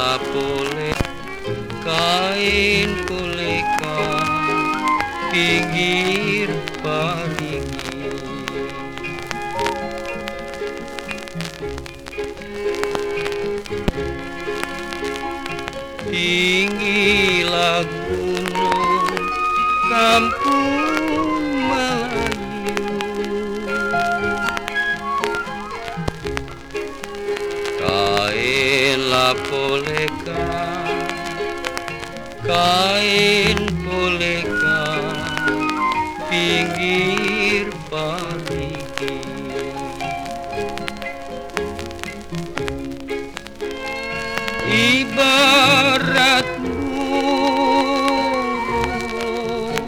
lapole kain kuleka pinggir parigi tinggilah gunung kampung Melayu, kain lapoleka, kain poleka pinggir parigi. Ibarat burung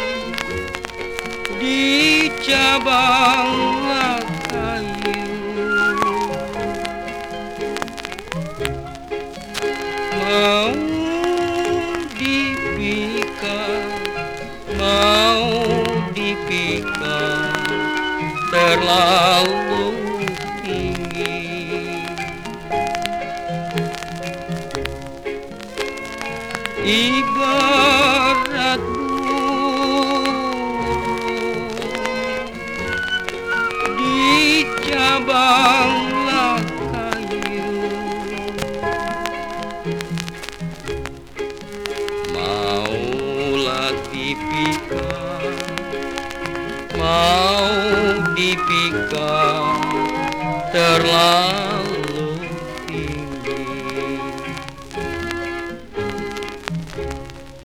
di cabang kayu, mau dipikat, mau dipikat terlalu tinggi. Ibarat burung di cabang kayu, maulah dipikat, mau dipikat terlalu